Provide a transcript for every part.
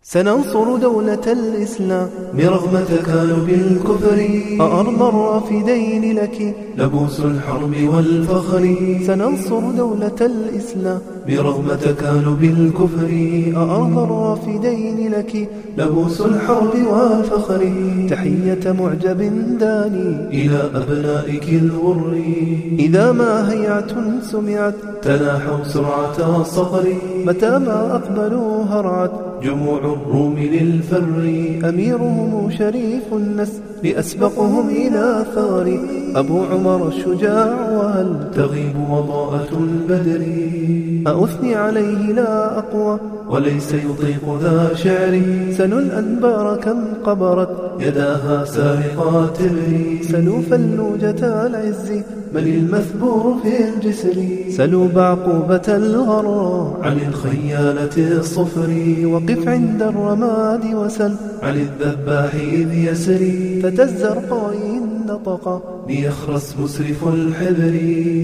سننصر دولة الإسلام برغم تكالب الكفر. أأرض الرافدين لك لبوس الحرب والفخر. سننصر دولة الإسلام برغم تكالب الكفر. أأرض الرافدين لك لبوس الحرب والفخر. تحية معجب داني إلى أبنائك الغر. إذا ما هيعة سمعت تلاحوا سرعة الصقر. متى ما أقبلوا هرعت جموع الروم للفر. أميرهم شريف النسل أسبقهم إلى ثار. أبو عمر الشجاع وهل تغيب وضاءة البدر. أثني عليه لا أقوى وليس يطيق ذا شعري. سلوا الأنبار كم قبرت يداها سارقات بري. سلوا فلوجة العز من المثبور في الجسر. سلوا بعقوبة الغراء عن الخيالة الصفر. وقف عند الرماد وسل عن الذباح إذ يسري. فتى الزرقاء نطق ليخرس مسرف الحذر.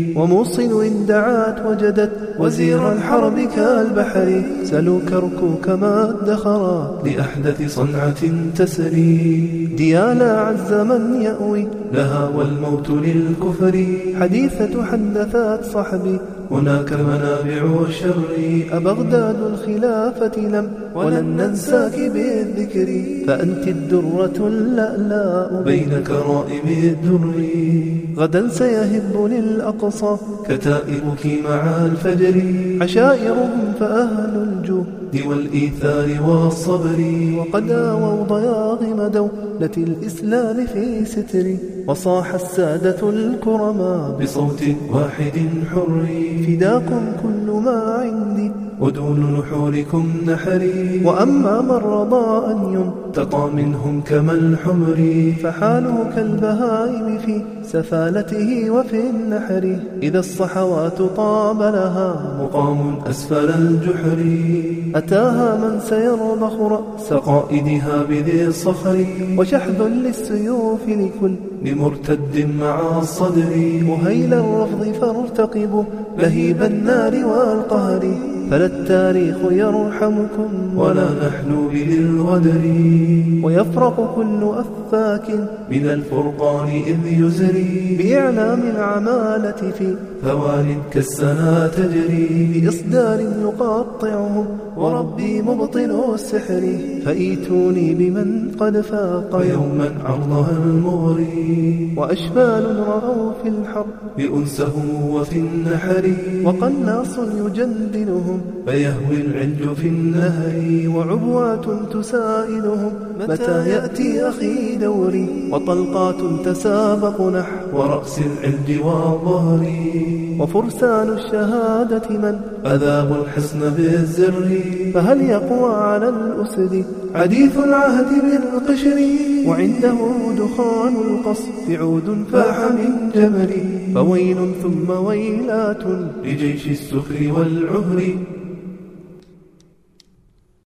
وموصل إن دعات وجدت وزير الحرب كالبحر. سلوا كركوك ما ادخرت لأحدث صنعة تسري. ديالا عز من يأوي لها والموت للكفر. حديثة حدثات صحبي هناك منابع الشر. أبغداد الخلافة لم ولن ننساك بالذكر. فأنت الدرة اللألاء بين كرائم الدر. غدا سيهب للأقصى كتائبك مع الفجر. عشائرهم فأهل الجهد والإيثار والصبر. وقد آووا ضياغم دولة الإسلام في ستر. وصاح السادة الكرماء بصوت واحد حر. فداكم كل ما عندي ودون نحوركم نحري. وأما من رضى أن ينتقى منهم كما الحمر. فحاله كالبهائم في سفالته وفي النحر. إذا الصحوات طاب لها مقام أسفل الجحر. أتاها من سيرضخ رأس قائدها بذي الصخر. وشحذ للسيوف لكل بمرتد مع الصدر. وهيل الرفض فارتقبوا لهيب النار والقهر. فلا التاريخ يرحمكم ولا نحن بذي الغدر. ويفرق كل أفاك من الفرقان إذ يزري. بإعلام العمالة في ثوان كالسنا تجري. بإصدار يقاطعهم وربي مبطل السحر. فأيتوني بمن قد فاق يوما عرضها المغري. وأشبال رأوا في الحرب بأنسهم وفي النحر. وقناص يجندلهم فيهوي العلج في النهر. وعبوات تسائلهم متى يأتي أخي دوري. وطلقات تسابق نحو رأس العلج والظهر. وفرسان الشهادة من أذابوا الحصن بالزر. فهل يقوى على الأسد حديث العهد بالقشر. وعنده دخان القصف عود فاح من جمر. فويل ثم ويلات لجيش السكر والعهر.